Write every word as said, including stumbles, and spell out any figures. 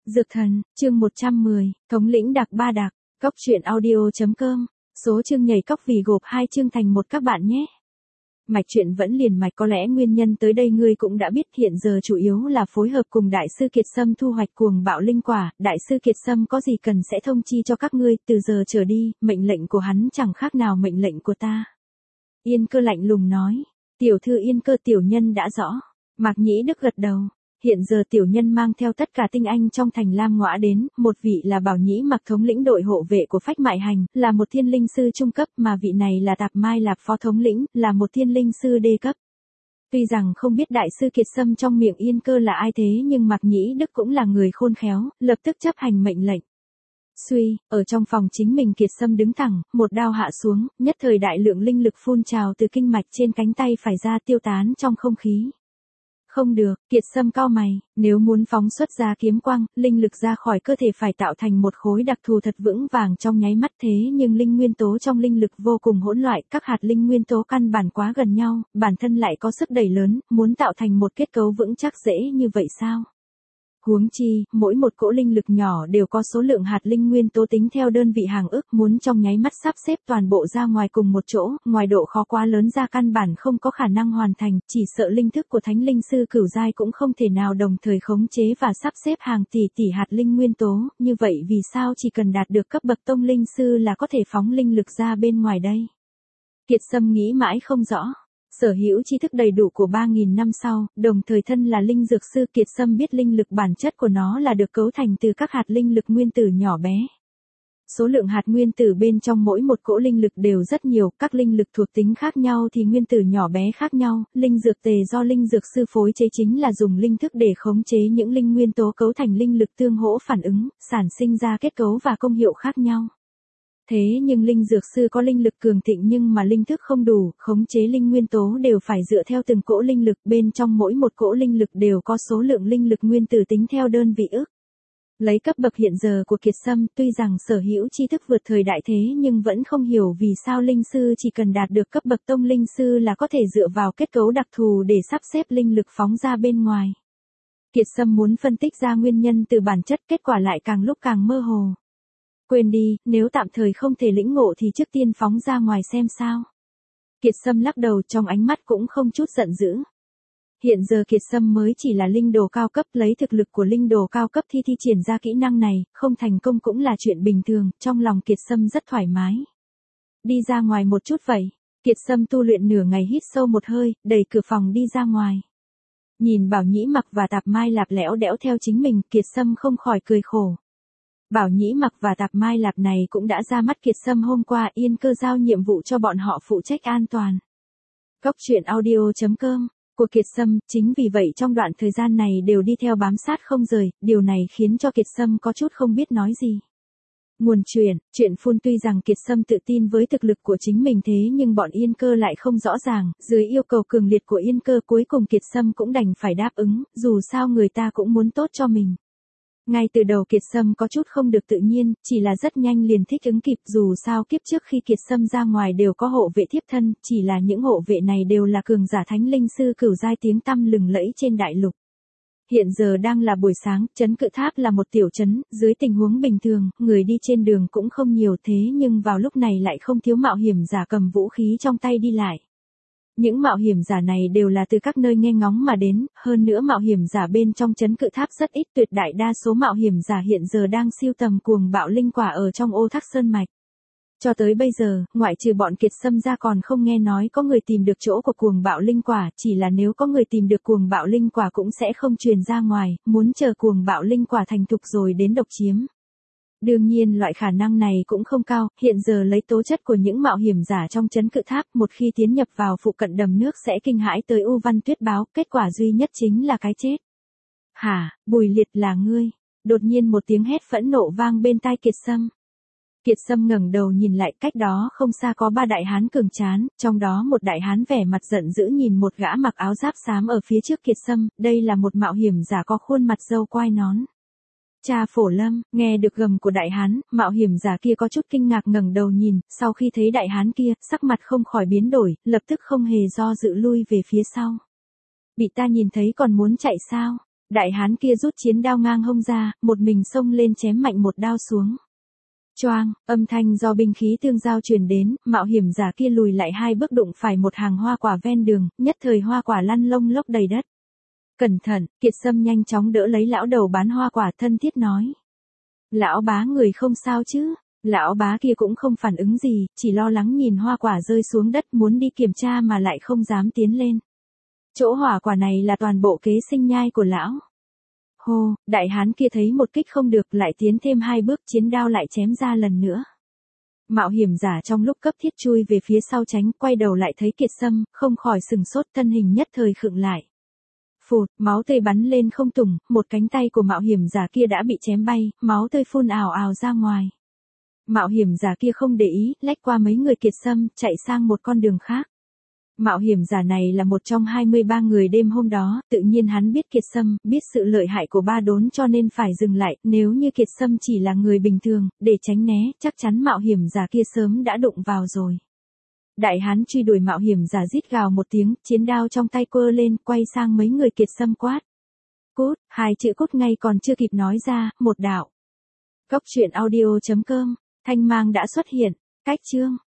Dược thần, chương một trăm mười, thống lĩnh Đạc Ba Đạc, cóc truyện audio.com, số chương nhảy cóc vì gộp hai chương thành một các bạn nhé. Mạch truyện vẫn liền mạch, có lẽ nguyên nhân tới đây ngươi cũng đã biết, hiện giờ chủ yếu là phối hợp cùng Đại sư Kiệt Sâm thu hoạch cuồng bạo linh quả, Đại sư Kiệt Sâm có gì cần sẽ thông chi cho các ngươi, từ giờ trở đi, mệnh lệnh của hắn chẳng khác nào mệnh lệnh của ta. Yên Cơ lạnh lùng nói, tiểu thư Yên Cơ, tiểu nhân đã rõ. Mạc Nhĩ Đức gật đầu. Hiện giờ tiểu nhân mang theo tất cả tinh anh trong thành Lam Ngõa đến, một vị là Bảo Nhĩ Mặc, thống lĩnh đội hộ vệ của Phách Mại Hành, là một thiên linh sư trung cấp, mà vị này là Tạp Mai Lạp, phó thống lĩnh, là một thiên linh sư đê cấp. Tuy rằng không biết Đại sư Kiệt Sâm trong miệng Yên Cơ là ai thế, nhưng Mạc Nhĩ Đức cũng là người khôn khéo, lập tức chấp hành mệnh lệnh. Suy, ở trong phòng chính mình Kiệt Sâm đứng thẳng, một đao hạ xuống, nhất thời đại lượng linh lực phun trào từ kinh mạch trên cánh tay phải ra, tiêu tán trong không khí. Không được, Kiệt Sâm cau mày, nếu muốn phóng xuất ra kiếm quang, linh lực ra khỏi cơ thể phải tạo thành một khối đặc thù thật vững vàng trong nháy mắt, thế nhưng linh nguyên tố trong linh lực vô cùng hỗn loạn, các hạt linh nguyên tố căn bản quá gần nhau, bản thân lại có sức đẩy lớn, muốn tạo thành một kết cấu vững chắc dễ như vậy sao? Huống chi, mỗi một cỗ linh lực nhỏ đều có số lượng hạt linh nguyên tố tính theo đơn vị hàng ức, muốn trong nháy mắt sắp xếp toàn bộ ra ngoài cùng một chỗ, ngoài độ khó quá lớn ra căn bản không có khả năng hoàn thành, chỉ sợ linh thức của thánh linh sư cửu giai cũng không thể nào đồng thời khống chế và sắp xếp hàng tỷ tỷ hạt linh nguyên tố, như vậy vì sao chỉ cần đạt được cấp bậc tông linh sư là có thể phóng linh lực ra bên ngoài đây? Kiệt Sâm nghĩ mãi không rõ. Sở hữu tri thức đầy đủ của ba nghìn năm sau, đồng thời thân là linh dược sư, Kiệt Sâm biết linh lực bản chất của nó là được cấu thành từ các hạt linh lực nguyên tử nhỏ bé. Số lượng hạt nguyên tử bên trong mỗi một cỗ linh lực đều rất nhiều, các linh lực thuộc tính khác nhau thì nguyên tử nhỏ bé khác nhau, linh dược tề do linh dược sư phối chế chính là dùng linh thức để khống chế những linh nguyên tố cấu thành linh lực tương hỗ phản ứng, sản sinh ra kết cấu và công hiệu khác nhau. Thế nhưng linh dược sư có linh lực cường thịnh nhưng mà linh thức không đủ, khống chế linh nguyên tố đều phải dựa theo từng cỗ linh lực, bên trong mỗi một cỗ linh lực đều có số lượng linh lực nguyên tử tính theo đơn vị ức. Lấy cấp bậc hiện giờ của Kiệt Sâm, tuy rằng sở hữu tri thức vượt thời đại thế nhưng vẫn không hiểu vì sao linh sư chỉ cần đạt được cấp bậc tông linh sư là có thể dựa vào kết cấu đặc thù để sắp xếp linh lực phóng ra bên ngoài. Kiệt Sâm muốn phân tích ra nguyên nhân từ bản chất, kết quả lại càng lúc càng mơ hồ. Quên đi, nếu tạm thời không thể lĩnh ngộ thì trước tiên phóng ra ngoài xem sao. Kiệt Sâm lắc đầu, trong ánh mắt cũng không chút giận dữ. Hiện giờ Kiệt Sâm mới chỉ là linh đồ cao cấp, lấy thực lực của linh đồ cao cấp thi thi triển ra kỹ năng này, không thành công cũng là chuyện bình thường, trong lòng Kiệt Sâm rất thoải mái. Đi ra ngoài một chút vậy. Kiệt Sâm tu luyện nửa ngày hít sâu một hơi, đẩy cửa phòng đi ra ngoài. Nhìn Bảo Nhĩ Mặc và Tạp Mai Lạp lẽo đẽo theo chính mình, Kiệt Sâm không khỏi cười khổ. Bảo Nhĩ Mặc và Tạp Mai Lạp này cũng đã ra mắt Kiệt Sâm hôm qua, Yên Cơ giao nhiệm vụ cho bọn họ phụ trách an toàn. Cóc truyện audio.com của Kiệt Sâm, chính vì vậy trong đoạn thời gian này đều đi theo bám sát không rời, điều này khiến cho Kiệt Sâm có chút không biết nói gì. Nguồn truyện, truyện phun tuy rằng Kiệt Sâm tự tin với thực lực của chính mình thế nhưng bọn Yên Cơ lại không rõ ràng, dưới yêu cầu cường liệt của Yên Cơ cuối cùng Kiệt Sâm cũng đành phải đáp ứng, dù sao người ta cũng muốn tốt cho mình. Ngay từ đầu Kiệt Sâm có chút không được tự nhiên, chỉ là rất nhanh liền thích ứng kịp, dù sao kiếp trước khi Kiệt Sâm ra ngoài đều có hộ vệ thiếp thân, chỉ là những hộ vệ này đều là cường giả thánh linh sư cửu giai tiếng tăm lừng lẫy trên đại lục. Hiện giờ đang là buổi sáng, trấn Cự Tháp là một tiểu trấn, dưới tình huống bình thường, người đi trên đường cũng không nhiều thế nhưng vào lúc này lại không thiếu mạo hiểm giả cầm vũ khí trong tay đi lại. Những mạo hiểm giả này đều là từ các nơi nghe ngóng mà đến, hơn nữa mạo hiểm giả bên trong trấn Cự Tháp rất ít, tuyệt đại đa số mạo hiểm giả hiện giờ đang siêu tầm cuồng bạo linh quả ở trong ô Thác Sơn Mạch. Cho tới bây giờ, ngoại trừ bọn Kiệt Sâm ra còn không nghe nói có người tìm được chỗ của cuồng bạo linh quả, chỉ là nếu có người tìm được cuồng bạo linh quả cũng sẽ không truyền ra ngoài, muốn chờ cuồng bạo linh quả thành thục rồi đến độc chiếm. Đương nhiên loại khả năng này cũng không cao, hiện giờ lấy tố chất của những mạo hiểm giả trong trấn Cự Tháp, một khi tiến nhập vào phụ cận đầm nước sẽ kinh hãi tới U Văn Tuyết báo, kết quả duy nhất chính là cái chết. Hả, Bùi Liệt là ngươi? Đột nhiên một tiếng hét phẫn nộ vang bên tai Kiệt Sâm. Kiệt Sâm ngẩng đầu nhìn lại, cách đó không xa có ba đại hán cường tráng, trong đó một đại hán vẻ mặt giận dữ nhìn một gã mặc áo giáp xám ở phía trước Kiệt Sâm, đây là một mạo hiểm giả có khuôn mặt râu quai nón. Cha Phổ Lâm, nghe được gầm của đại hán, mạo hiểm giả kia có chút kinh ngạc ngẩng đầu nhìn, sau khi thấy đại hán kia, sắc mặt không khỏi biến đổi, lập tức không hề do dự lui về phía sau. Bị ta nhìn thấy còn muốn chạy sao? Đại hán kia rút chiến đao ngang hông ra, một mình xông lên chém mạnh một đao xuống. Choang, âm thanh do binh khí tương giao truyền đến, mạo hiểm giả kia lùi lại hai bước đụng phải một hàng hoa quả ven đường, nhất thời hoa quả lăn lông lốc đầy đất. Cẩn thận, Kiệt Sâm nhanh chóng đỡ lấy lão đầu bán hoa quả thân thiết nói. Lão bá người không sao chứ? Lão bá kia cũng không phản ứng gì, chỉ lo lắng nhìn hoa quả rơi xuống đất muốn đi kiểm tra mà lại không dám tiến lên. Chỗ hỏa quả này là toàn bộ kế sinh nhai của lão. Hô, đại hán kia thấy một kích không được lại tiến thêm hai bước chiến đao lại chém ra lần nữa. Mạo hiểm giả trong lúc cấp thiết chui về phía sau tránh, quay đầu lại thấy Kiệt Sâm, không khỏi sừng sốt, thân hình nhất thời khựng lại. Phụt, máu tươi bắn lên không tùng, một cánh tay của mạo hiểm giả kia đã bị chém bay, máu tươi phun ào ào ra ngoài. Mạo hiểm giả kia không để ý, lách qua mấy người Kiệt Sâm, chạy sang một con đường khác. Mạo hiểm giả này là một trong hai mươi ba người đêm hôm đó, tự nhiên hắn biết Kiệt Sâm, biết sự lợi hại của ba đốn cho nên phải dừng lại, nếu như Kiệt Sâm chỉ là người bình thường, để tránh né, chắc chắn mạo hiểm giả kia sớm đã đụng vào rồi. Đại hán truy đuổi mạo hiểm giả rít gào một tiếng, chiến đao trong tay quơ lên, quay sang mấy người Kiệt Sâm quát. Cút, hai chữ cút ngay còn chưa kịp nói ra, một đạo. Cốc truyện audio chấm com, thanh mang đã xuất hiện, cách chương.